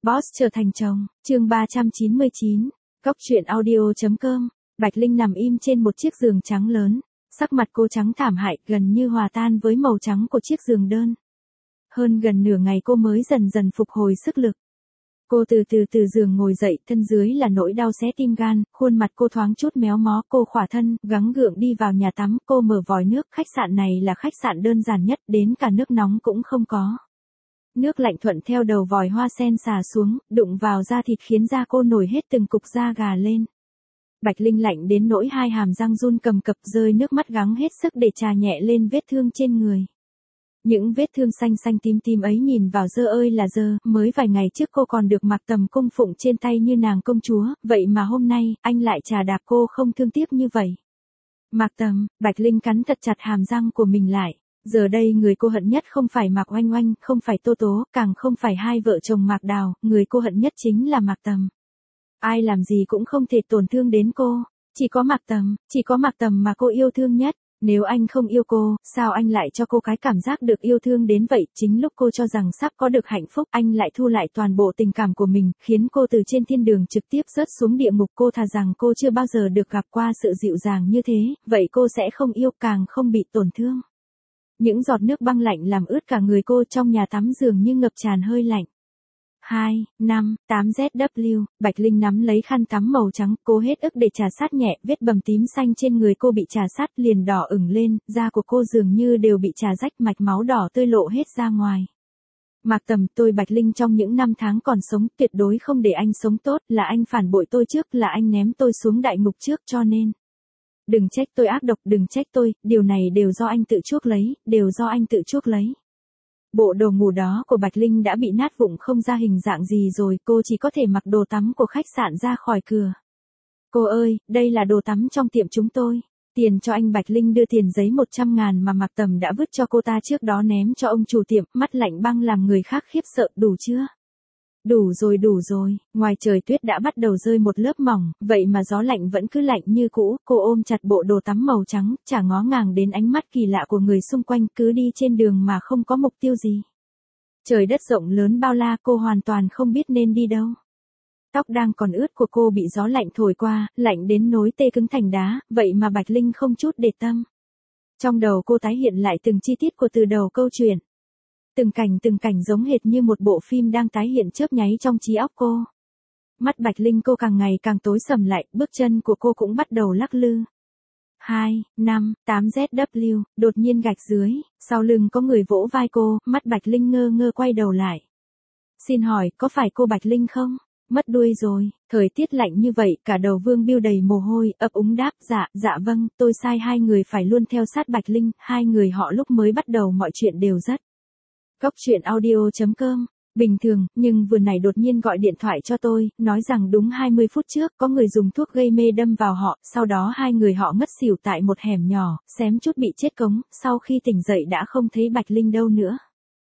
Boss trở thành chồng, chương 399, Góc truyện audio.com. Bạch Linh nằm im trên một chiếc giường trắng lớn, sắc mặt cô trắng thảm hại, gần như hòa tan với màu trắng của chiếc giường đơn. Hơn gần nửa ngày cô mới dần dần phục hồi sức lực. Cô từ giường ngồi dậy, thân dưới là nỗi đau xé tim gan, khuôn mặt cô thoáng chút méo mó, cô khỏa thân, gắng gượng đi vào nhà tắm, cô mở vòi nước, khách sạn này là khách sạn đơn giản nhất, đến cả nước nóng cũng không có. Nước lạnh thuận theo đầu vòi hoa sen xả xuống, đụng vào da thịt khiến da cô nổi hết từng cục da gà lên. Bạch Linh lạnh đến nỗi hai hàm răng run cầm cập, rơi nước mắt gắng hết sức để chà nhẹ lên vết thương trên người. Những vết thương xanh xanh tím tím ấy nhìn vào dơ ơi là dơ, mới vài ngày trước cô còn được Mạc Tầm cung phụng trên tay như nàng công chúa, vậy mà hôm nay, anh lại chà đạp cô không thương tiếc như vậy. Mạc Tầm, Bạch Linh cắn thật chặt hàm răng của mình lại. Giờ đây người cô hận nhất không phải Mạc Oanh Oanh, không phải Tô Tố, càng không phải hai vợ chồng Mạc Đào, người cô hận nhất chính là Mạc Tầm. Ai làm gì cũng không thể tổn thương đến cô, chỉ có Mạc Tầm mà cô yêu thương nhất. Nếu anh không yêu cô, sao anh lại cho cô cái cảm giác được yêu thương đến vậy? Chính lúc cô cho rằng sắp có được hạnh phúc, anh lại thu lại toàn bộ tình cảm của mình, khiến cô từ trên thiên đường trực tiếp rớt xuống địa ngục. Cô thà rằng cô chưa bao giờ được gặp qua sự dịu dàng như thế, vậy cô sẽ không yêu, càng không bị tổn thương. Những giọt nước băng lạnh làm ướt cả người cô, trong nhà tắm dường như ngập tràn hơi lạnh. 258ZW, Bạch Linh nắm lấy khăn tắm màu trắng, cô hết ức để chà sát nhẹ, vết bầm tím xanh trên người cô bị chà sát liền đỏ ửng lên, da của cô dường như đều bị chà rách, mạch máu đỏ tươi lộ hết ra ngoài. Mạc Tầm, tôi Bạch Linh trong những năm tháng còn sống, tuyệt đối không để anh sống tốt, là anh phản bội tôi trước, là anh ném tôi xuống đại ngục trước, cho nên đừng trách tôi ác độc, đừng trách tôi, điều này đều do anh tự chuốc lấy, đều do anh tự chuốc lấy. Bộ đồ ngủ đó của Bạch Linh đã bị nát vụn không ra hình dạng gì rồi, cô chỉ có thể mặc đồ tắm của khách sạn ra khỏi cửa. Cô ơi, đây là đồ tắm trong tiệm chúng tôi. Tiền cho anh. Bạch Linh đưa tiền giấy 100.000 mà Mạc Tầm đã vứt cho cô ta trước đó ném cho ông chủ tiệm, mắt lạnh băng làm người khác khiếp sợ. Đủ chưa? Đủ rồi, ngoài trời tuyết đã bắt đầu rơi một lớp mỏng, vậy mà gió lạnh vẫn cứ lạnh như cũ, cô ôm chặt bộ đồ tắm màu trắng, chả ngó ngàng đến ánh mắt kỳ lạ của người xung quanh, cứ đi trên đường mà không có mục tiêu gì. Trời đất rộng lớn bao la, cô hoàn toàn không biết nên đi đâu. Tóc đang còn ướt của cô bị gió lạnh thổi qua, lạnh đến nối tê cứng thành đá, vậy mà Bạch Linh không chút để tâm. Trong đầu cô tái hiện lại từng chi tiết của từ đầu câu chuyện. Từng cảnh giống hệt như một bộ phim đang tái hiện chớp nháy trong trí óc cô. Mắt Bạch Linh cô càng ngày càng tối sầm lại, bước chân của cô cũng bắt đầu lắc lư. 258ZW, đột nhiên gạch dưới, sau lưng có người vỗ vai cô, mắt Bạch Linh ngơ ngơ quay đầu lại. Xin hỏi, có phải cô Bạch Linh không? Mất đuôi rồi, thời tiết lạnh như vậy, cả đầu Vương Biêu đầy mồ hôi, ấp úng đáp, dạ vâng, tôi sai hai người phải luôn theo sát Bạch Linh, hai người họ lúc mới bắt đầu mọi chuyện đều rất. Góc truyện audio.com, bình thường, nhưng vừa nãy đột nhiên gọi điện thoại cho tôi, nói rằng đúng 20 phút trước, có người dùng thuốc gây mê đâm vào họ, sau đó hai người họ ngất xỉu tại một hẻm nhỏ, xém chút bị chết cống, sau khi tỉnh dậy đã không thấy Bạch Linh đâu nữa.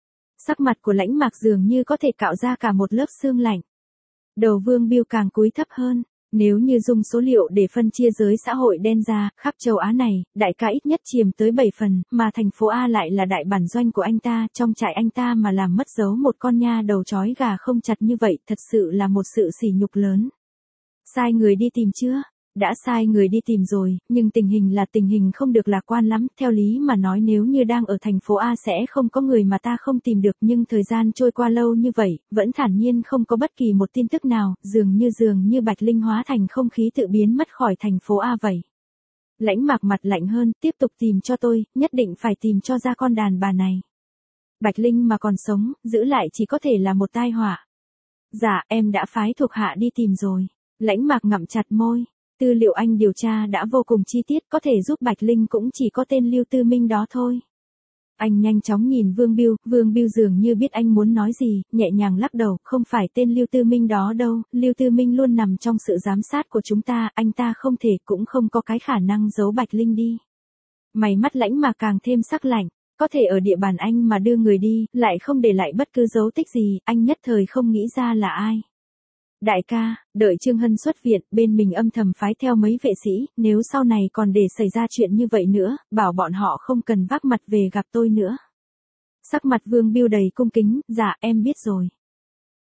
Sắc mặt của Lãnh Mạc dường như có thể cạo ra cả một lớp sương lạnh. Đầu Vương Biêu càng cúi thấp hơn. Nếu như dùng số liệu để phân chia giới xã hội đen ra, khắp châu Á này, đại ca ít nhất chiếm tới 7 phần, mà thành phố A lại là đại bản doanh của anh ta, trong trại anh ta mà làm mất dấu một con nha đầu trói gà không chặt như vậy, thật sự là một sự sỉ nhục lớn. Sai người đi tìm chưa? Đã sai người đi tìm rồi, nhưng tình hình không được lạc quan lắm, theo lý mà nói nếu như đang ở thành phố A sẽ không có người mà ta không tìm được, nhưng thời gian trôi qua lâu như vậy, vẫn thản nhiên không có bất kỳ một tin tức nào, dường như Bạch Linh hóa thành không khí tự biến mất khỏi thành phố A vậy. Lãnh Mạc mặt lạnh hơn, tiếp tục tìm cho tôi, nhất định phải tìm cho ra con đàn bà này. Bạch Linh mà còn sống, giữ lại chỉ có thể là một tai họa. Dạ, em đã phái thuộc hạ đi tìm rồi. Lãnh Mạc ngậm chặt môi. Tư liệu anh điều tra đã vô cùng chi tiết, có thể giúp Bạch Linh cũng chỉ có tên Lưu Tư Minh đó thôi. Anh nhanh chóng nhìn Vương Biêu dường như biết anh muốn nói gì, nhẹ nhàng lắc đầu, không phải tên Lưu Tư Minh đó đâu, Lưu Tư Minh luôn nằm trong sự giám sát của chúng ta, anh ta không thể cũng không có cái khả năng giấu Bạch Linh đi. Mày mắt Lãnh mà càng thêm sắc lạnh, có thể ở địa bàn anh mà đưa người đi, lại không để lại bất cứ dấu tích gì, anh nhất thời không nghĩ ra là ai. Đại ca, đợi Trương Hân xuất viện, bên mình âm thầm phái theo mấy vệ sĩ, nếu sau này còn để xảy ra chuyện như vậy nữa, bảo bọn họ không cần vác mặt về gặp tôi nữa. Sắc mặt Vương Biêu đầy cung kính, dạ em biết rồi.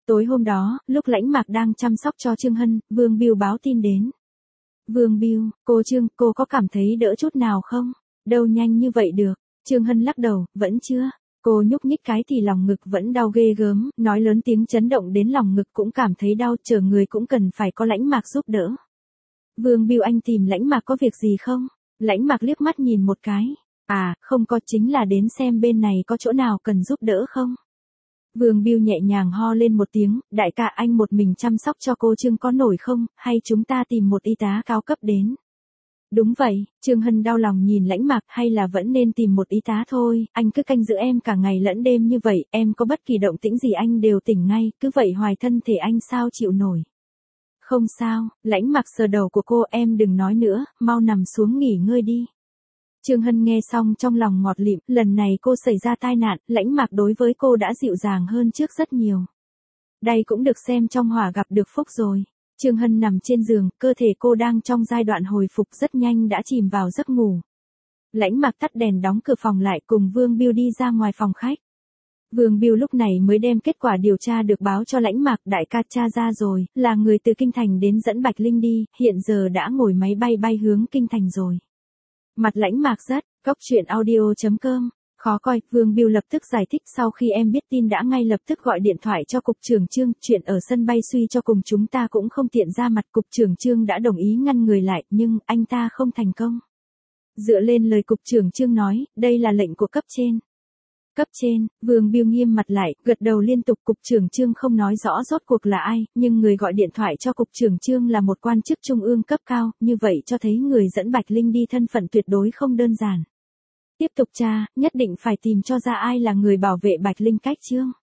Tối hôm đó, lúc Lãnh Mạc đang chăm sóc cho Trương Hân, Vương Biêu báo tin đến. Vương Biêu, cô Trương, cô có cảm thấy đỡ chút nào không? Đâu nhanh như vậy được. Trương Hân lắc đầu, vẫn chưa. Cô nhúc nhích cái thì lòng ngực vẫn đau ghê gớm, nói lớn tiếng chấn động đến lòng ngực cũng cảm thấy đau, chờ người cũng cần phải có Lãnh Mạc giúp đỡ. Vương Biêu, anh tìm Lãnh Mạc có việc gì không? Lãnh Mạc liếc mắt nhìn một cái. À, không có, chính là đến xem bên này có chỗ nào cần giúp đỡ không? Vương Biêu nhẹ nhàng ho lên một tiếng, đại ca, anh một mình chăm sóc cho cô Trương có nổi không, hay chúng ta tìm một y tá cao cấp đến? Đúng vậy, Trương Hân đau lòng nhìn Lãnh Mạc, hay là vẫn nên tìm một y tá thôi, anh cứ canh giữ em cả ngày lẫn đêm như vậy, em có bất kỳ động tĩnh gì anh đều tỉnh ngay, cứ vậy hoài thân thể anh sao chịu nổi. Không sao, Lãnh Mạc sờ đầu của cô, em đừng nói nữa, mau nằm xuống nghỉ ngơi đi. Trương Hân nghe xong trong lòng ngọt lịm, lần này cô xảy ra tai nạn, Lãnh Mạc đối với cô đã dịu dàng hơn trước rất nhiều. Đây cũng được xem trong hỏa gặp được phúc rồi. Trương Hân nằm trên giường, cơ thể cô đang trong giai đoạn hồi phục rất nhanh đã chìm vào giấc ngủ. Lãnh Mạc tắt đèn đóng cửa phòng lại cùng Vương Biêu đi ra ngoài phòng khách. Vương Biêu lúc này mới đem kết quả điều tra được báo cho Lãnh Mạc, đại ca tra ra rồi, là người từ Kinh Thành đến dẫn Bạch Linh đi, hiện giờ đã ngồi máy bay bay hướng Kinh Thành rồi. Mặt Lãnh Mạc rất, coctruyện.audio.com, khó coi, Vương Biêu lập tức giải thích, sau khi em biết tin đã ngay lập tức gọi điện thoại cho cục trưởng Trương, chuyện ở sân bay suy cho cùng chúng ta cũng không tiện ra mặt, cục trưởng Trương đã đồng ý ngăn người lại, nhưng anh ta không thành công. Dựa lên lời cục trưởng Trương nói, đây là lệnh của cấp trên. Cấp trên, Vương Biêu nghiêm mặt lại, gật đầu liên tục, cục trưởng Trương không nói rõ rốt cuộc là ai, nhưng người gọi điện thoại cho cục trưởng Trương là một quan chức trung ương cấp cao, như vậy cho thấy người dẫn Bạch Linh đi thân phận tuyệt đối không đơn giản. Tiếp tục tra, nhất định phải tìm cho ra ai là người bảo vệ Bạch Linh cách Trương.